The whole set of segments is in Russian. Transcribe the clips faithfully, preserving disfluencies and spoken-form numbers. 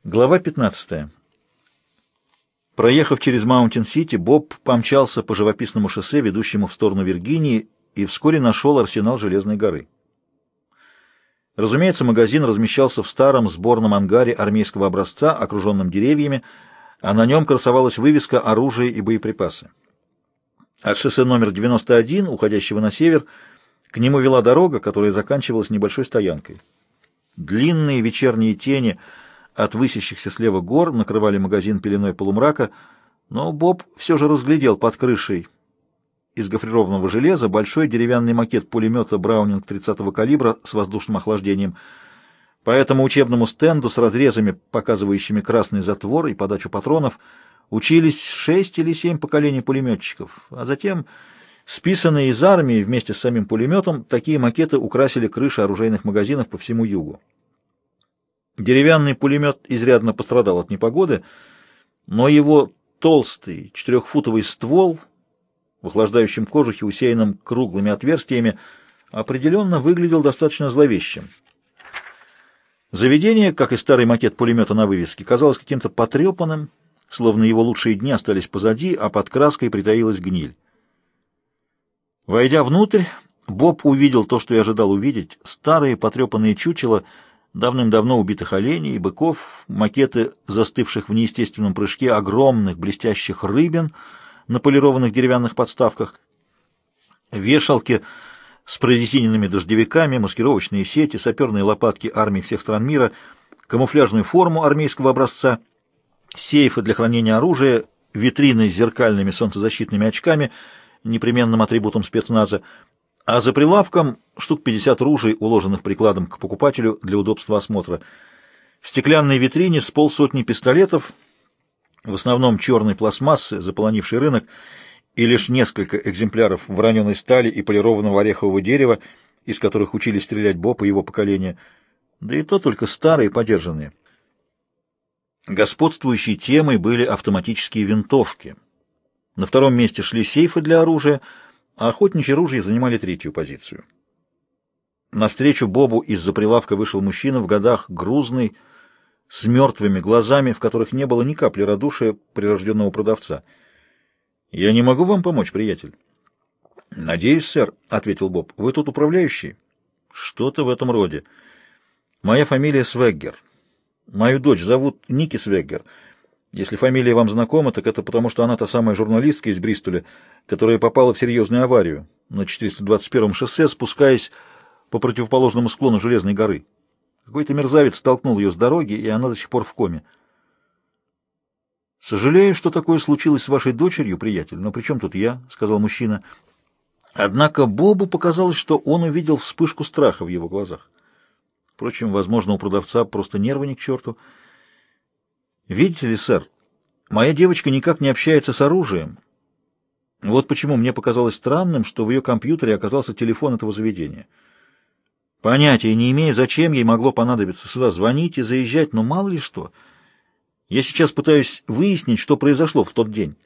Глава пятнадцатая. Проехав через Маунтин-Сити, Боб помчался по живописному шоссе, ведущему в сторону Виргинии, и вскоре нашел арсенал Железной горы. Разумеется, магазин размещался в старом сборном ангаре армейского образца, окруженном деревьями, а на нем красовалась вывеска «Оружие и боеприпасы». От шоссе номер девяносто один, уходящего на север, к нему вела дорога, которая заканчивалась небольшой стоянкой. Длинные вечерние тени от высящихся слева гор накрывали магазин пеленой полумрака, но Боб все же разглядел под крышей из гофрированного железа большой деревянный макет пулемета Браунинг тридцатого калибра с воздушным охлаждением. По этому учебному стенду с разрезами, показывающими красный затвор и подачу патронов, учились шесть или семь поколений пулеметчиков, а затем, списанные из армии вместе с самим пулеметом, такие макеты украсили крыши оружейных магазинов по всему югу. Деревянный пулемет изрядно пострадал от непогоды, но его толстый четырехфутовый ствол в охлаждающем кожухе, усеянном круглыми отверстиями, определенно выглядел достаточно зловещим. Заведение, как и старый макет пулемета на вывеске, казалось каким-то потрепанным, словно его лучшие дни остались позади, а под краской притаилась гниль. Войдя внутрь, Боб увидел то, что и ожидал увидеть: старые потрепанные чучела давным-давно убитых оленей и быков, макеты застывших в неестественном прыжке огромных блестящих рыбин на полированных деревянных подставках, вешалки с прорезиненными дождевиками, маскировочные сети, саперные лопатки армий всех стран мира, камуфляжную форму армейского образца, сейфы для хранения оружия, витрины с зеркальными солнцезащитными очками, непременным атрибутом спецназа, а за прилавком штук пятьдесят ружей, уложенных прикладом к покупателю для удобства осмотра. В стеклянной витрине с полсотни пистолетов, в основном черной пластмассы, заполонившей рынок, и лишь несколько экземпляров вороненой стали и полированного орехового дерева, из которых учились стрелять Боб и его поколение, да и то только старые, подержанные. Господствующей темой были автоматические винтовки. На втором месте шли сейфы для оружия, а охотничьи ружья занимали третью позицию. Навстречу Бобу из-за прилавка вышел мужчина в годах, грузный, с мертвыми глазами, в которых не было ни капли радушия прирожденного продавца. «Я не могу вам помочь, приятель». «Надеюсь, сэр», — ответил Боб. «Вы тут управляющий?» «Что-то в этом роде. Моя фамилия Свеггер. Мою дочь зовут Ники Свеггер. Если фамилия вам знакома, так это потому, что она та самая журналистка из Бристоля, которая попала в серьезную аварию на четыреста двадцать первом шоссе, спускаясь по противоположному склону Железной горы. Какой-то мерзавец столкнул ее с дороги, и она до сих пор в коме». «Сожалею, что такое случилось с вашей дочерью, приятель, но при чем тут я?» — сказал мужчина. Однако Бобу показалось, что он увидел вспышку страха в его глазах. Впрочем, возможно, у продавца просто нервы ни к черту. «Видите ли, сэр, моя девочка никак не общается с оружием. Вот почему мне показалось странным, что в ее компьютере оказался телефон этого заведения. Понятия не имею, зачем ей могло понадобиться сюда звонить и заезжать, но мало ли что. Я сейчас пытаюсь выяснить, что произошло в тот день».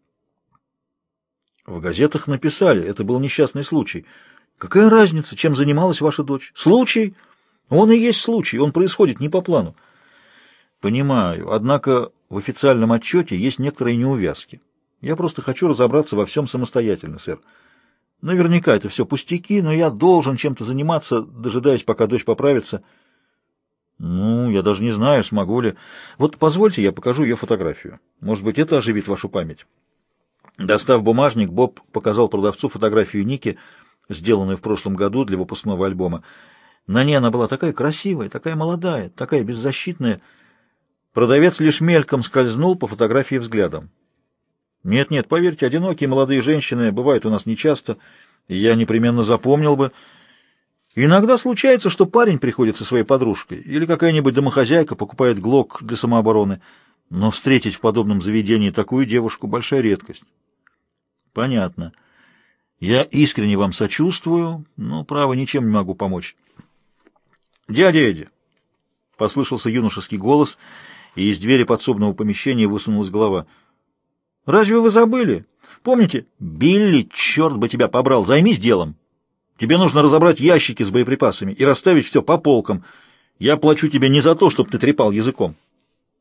«В газетах написали, это был несчастный случай. Какая разница, чем занималась ваша дочь? Случай? Он и есть случай, он происходит не по плану». «Понимаю, однако в официальном отчете есть некоторые неувязки. Я просто хочу разобраться во всем самостоятельно, сэр. Наверняка это все пустяки, но я должен чем-то заниматься, дожидаясь, пока дочь поправится». «Ну, я даже не знаю, смогу ли. Вот позвольте, я покажу ее фотографию. Может быть, это оживит вашу память». Достав бумажник, Боб показал продавцу фотографию Ники, сделанную в прошлом году для выпускного альбома. На ней она была такая красивая, такая молодая, такая беззащитная. Продавец лишь мельком скользнул по фотографии взглядом. «Нет-нет, поверьте, одинокие молодые женщины бывают у нас нечасто, и я непременно запомнил бы. Иногда случается, что парень приходит со своей подружкой, или какая-нибудь домохозяйка покупает глок для самообороны, но встретить в подобном заведении такую девушку — большая редкость». «Понятно. Я искренне вам сочувствую, но, право, ничем не могу помочь». «Дядя Эдди!» — послышался юношеский голос, и из двери подсобного помещения высунулась голова. «Разве вы забыли? Помните? Билли, черт бы тебя побрал, займись делом. Тебе нужно разобрать ящики с боеприпасами и расставить все по полкам. Я плачу тебе не за то, чтобы ты трепал языком».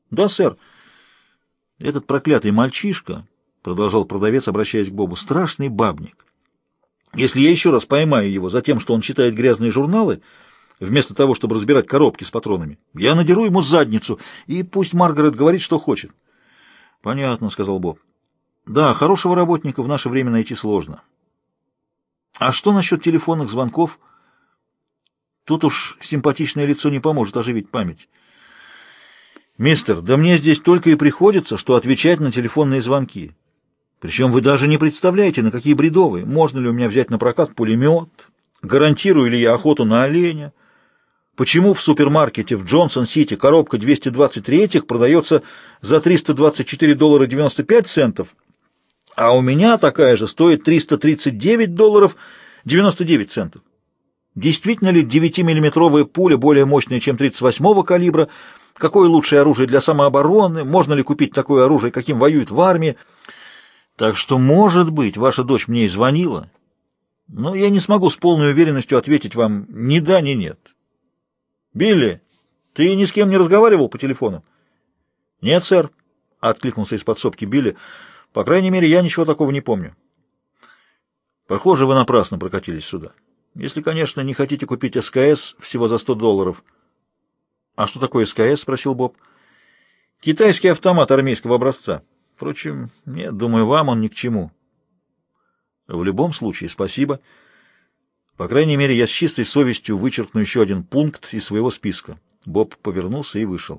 Да, сэр. Этот проклятый мальчишка, продолжал продавец, обращаясь к Бобу, страшный бабник. Если я еще раз поймаю его за тем, что он читает грязные журналы, вместо того, чтобы разбирать коробки с патронами, я надеру ему задницу, и пусть Маргарет говорит, что хочет. Понятно, сказал Боб. Да, хорошего работника в наше время найти сложно. А что насчет телефонных звонков? Тут уж симпатичное лицо не поможет оживить память. Мистер, да мне здесь только и приходится, что отвечать на телефонные звонки. Причем вы даже не представляете, на какие бредовые. Можно ли у меня взять на прокат пулемет? Гарантирую ли я охоту на оленя? Почему в супермаркете в Джонсон-Сити коробка двести двадцать три продается за триста двадцать четыре доллара девяносто пять центов, а у меня такая же стоит триста тридцать девять долларов девяносто девять центов? Действительно ли девятимиллиметровая пуля более мощная, чем тридцать восьмого калибра? Какое лучшее оружие для самообороны? Можно ли купить такое оружие, каким воюют в армии? Так что, может быть, ваша дочь мне и звонила, но я не смогу с полной уверенностью ответить вам ни да, ни нет. Билли, ты ни с кем не разговаривал по телефону? Нет, сэр, — откликнулся из подсобки Билли. По крайней мере, я ничего такого не помню. Похоже, вы напрасно прокатились сюда. Если, конечно, не хотите купить СКС всего за сто долларов. А что такое СКС? — спросил Боб. Китайский автомат армейского образца. Впрочем, нет, думаю, вам он ни к чему. В любом случае, спасибо. По крайней мере, я с чистой совестью вычеркну еще один пункт из своего списка. Боб повернулся и вышел.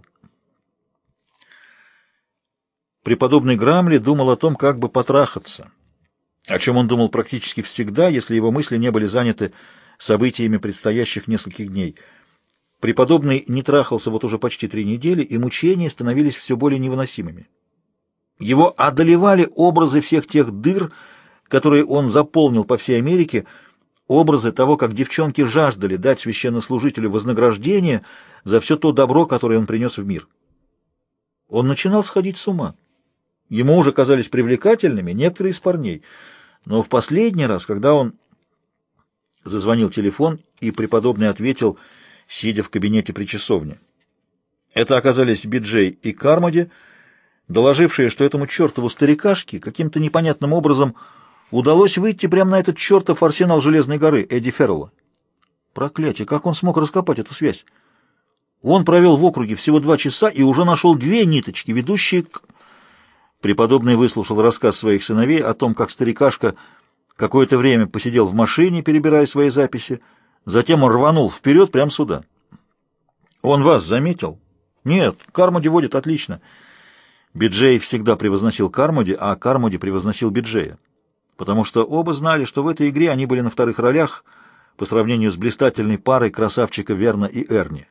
Преподобный Грамли думал о том, как бы потрахаться, о чем он думал практически всегда, если его мысли не были заняты событиями предстоящих нескольких дней. Преподобный не трахался вот уже почти три недели, и мучения становились все более невыносимыми. Его одолевали образы всех тех дыр, которые он заполнил по всей Америке, образы того, как девчонки жаждали дать священнослужителю вознаграждение за все то добро, которое он принес в мир. Он начинал сходить с ума. Ему уже казались привлекательными некоторые из парней, но в последний раз, когда он... Зазвонил телефон, и преподобный ответил, сидя в кабинете при часовне. Это оказались Би-Джей и Кармоди, доложившие, что этому чертову старикашке каким-то непонятным образом удалось выйти прямо на этот чертов арсенал Железной горы Эдди Феррелла. Проклятие, как он смог раскопать эту связь? Он провел в округе всего два часа и уже нашел две ниточки, ведущие к... Преподобный выслушал рассказ своих сыновей о том, как старикашка какое-то время посидел в машине, перебирая свои записи, затем он рванул вперед прямо сюда. «Он вас заметил?» «Нет, Кармоди водит отлично». Би-Джей всегда превозносил Кармоди, а Кармоди превозносил Би-Джея, потому что оба знали, что в этой игре они были на вторых ролях по сравнению с блистательной парой красавчика Верна и Эрни.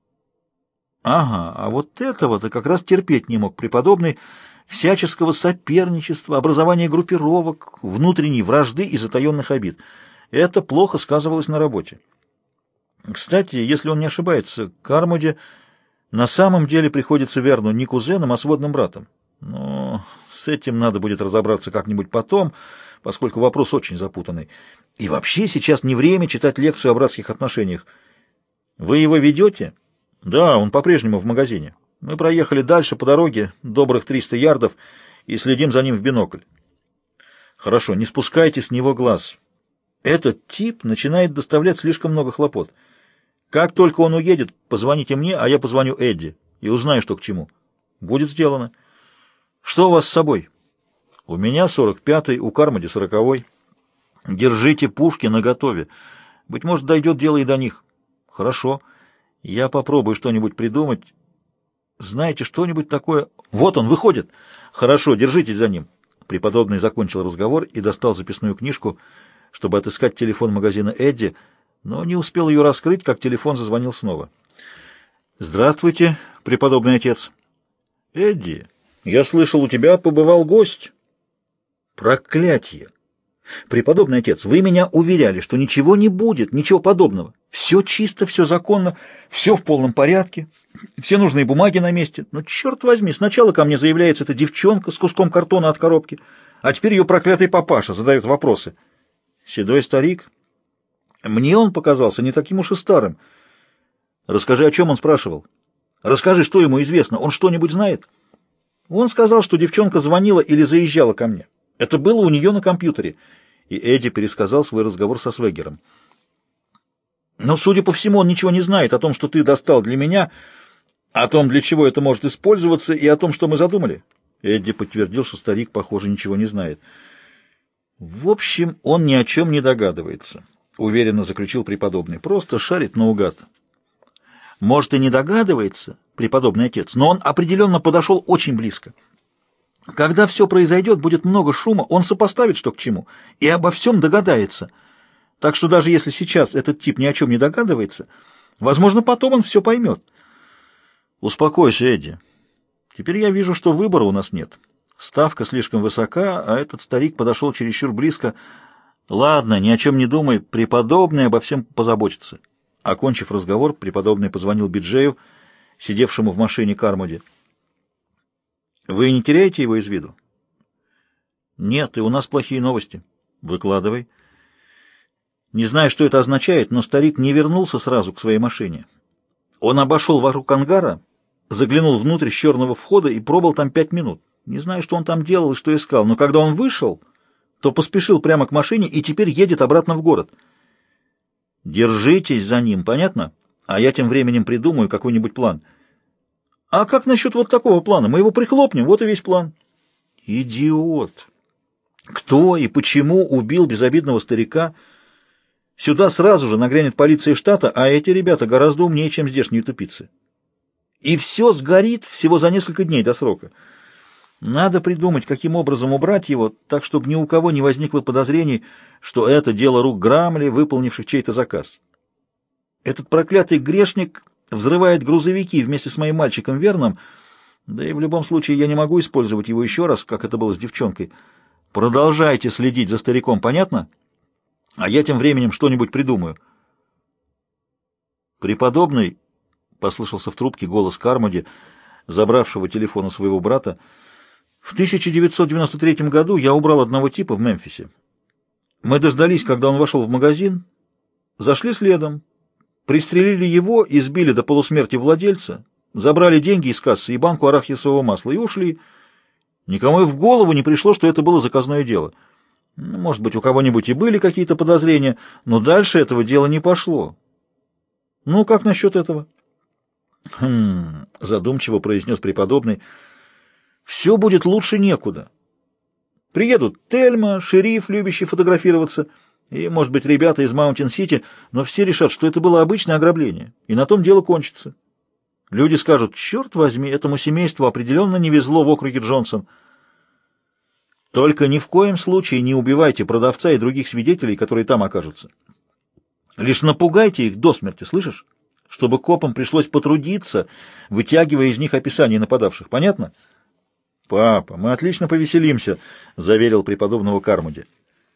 Ага, а вот этого-то как раз терпеть не мог преподобный, всяческого соперничества, образования группировок, внутренней вражды и затаенных обид. Это плохо сказывалось на работе. Кстати, если он не ошибается, Кармоди на самом деле приходится Верну не кузеном, а сводным братом. Но с этим надо будет разобраться как-нибудь потом, поскольку вопрос очень запутанный. И вообще сейчас не время читать лекцию о братских отношениях. Вы его ведете? Да, он по-прежнему в магазине. Мы проехали дальше по дороге, добрых триста ярдов, и следим за ним в бинокль. Хорошо, не спускайте с него глаз. Этот тип начинает доставлять слишком много хлопот. Как только он уедет, позвоните мне, а я позвоню Эдди и узнаю, что к чему. Будет сделано. Что у вас с собой? У меня сорок пятый, у Кармоди сороковой. Держите пушки наготове. Быть может, дойдет дело и до них. Хорошо. Я попробую что-нибудь придумать. Знаете, что-нибудь такое? Вот он, выходит. Хорошо, держитесь за ним. Преподобный закончил разговор и достал записную книжку, чтобы отыскать телефон магазина Эдди, но не успел ее раскрыть, как телефон зазвонил снова. «Здравствуйте, преподобный отец». «Эдди, я слышал, у тебя побывал гость». «Проклятье! Преподобный отец, вы меня уверяли, что ничего не будет, ничего подобного. Все чисто, все законно, все в полном порядке, все нужные бумаги на месте. Но, черт возьми, сначала ко мне заявляется эта девчонка с куском картона от коробки, а теперь ее проклятый папаша задает вопросы. Седой старик? Мне он показался не таким уж и старым. Расскажи, о чем он спрашивал. Расскажи, что ему известно. Он что-нибудь знает? Он сказал, что девчонка звонила или заезжала ко мне. Это было у нее на компьютере. И Эдди пересказал свой разговор со Свегером. Но, судя по всему, он ничего не знает о том, что ты достал для меня, о том, для чего это может использоваться, и о том, что мы задумали. Эдди подтвердил, что старик, похоже, ничего не знает. В общем, он ни о чем не догадывается, уверенно заключил преподобный. Просто шарит наугад. Может, и не догадывается, преподобный отец, но он определенно подошел очень близко. Когда все произойдет, будет много шума, он сопоставит, что к чему, и обо всем догадается. Так что даже если сейчас этот тип ни о чем не догадывается, возможно, потом он все поймет. Успокойся, Эдди. Теперь я вижу, что выбора у нас нет. Ставка слишком высока, а этот старик подошел чересчур близко. Ладно, ни о чем не думай, преподобный обо всем позаботится. Окончив разговор, преподобный позвонил Биджею, сидевшему в машине Кармоди. «Вы не теряете его из виду?» «Нет, и у нас плохие новости». «Выкладывай». Не знаю, что это означает, но старик не вернулся сразу к своей машине. Он обошел вокруг ангара, заглянул внутрь с черного входа и пробыл там пять минут. Не знаю, что он там делал и что искал, но когда он вышел, то поспешил прямо к машине и теперь едет обратно в город. Держитесь за ним, понятно? А я тем временем придумаю какой-нибудь план. А как насчет вот такого плана? Мы его прихлопнем, вот и весь план. Идиот! Кто и почему убил безобидного старика? Сюда сразу же нагрянет полиция штата, а эти ребята гораздо умнее, чем здешние тупицы. И все сгорит всего за несколько дней до срока. Надо придумать, каким образом убрать его, так, чтобы ни у кого не возникло подозрений, что это дело рук Грамли, выполнивших чей-то заказ. Этот проклятый грешник взрывает грузовики вместе с моим мальчиком Верном, да и в любом случае я не могу использовать его еще раз, как это было с девчонкой. Продолжайте следить за стариком, понятно? А я тем временем что-нибудь придумаю. Преподобный, — послышался в трубке голос Кармоди, забравшего телефон у своего брата, — в тысяча девятьсот девяносто третьем году я убрал одного типа в Мемфисе. Мы дождались, когда он вошел в магазин, зашли следом, пристрелили его, избили до полусмерти владельца, забрали деньги из кассы и банку арахисового масла и ушли. Никому и в голову не пришло, что это было заказное дело. Может быть, у кого-нибудь и были какие-то подозрения, но дальше этого дела не пошло. Ну, как насчет этого? Хм, задумчиво произнес преподобный. Все будет лучше некуда. Приедут Тельма, шериф, любящий фотографироваться, и, может быть, ребята из Маунтин-Сити, но все решат, что это было обычное ограбление, и на том дело кончится. Люди скажут: черт возьми, этому семейству определенно не везло в округе Джонсон. Только ни в коем случае не убивайте продавца и других свидетелей, которые там окажутся. Лишь напугайте их до смерти, слышишь? Чтобы копам пришлось потрудиться, вытягивая из них описание нападавших. Понятно? — Папа, мы отлично повеселимся, — заверил преподобного Кармоди.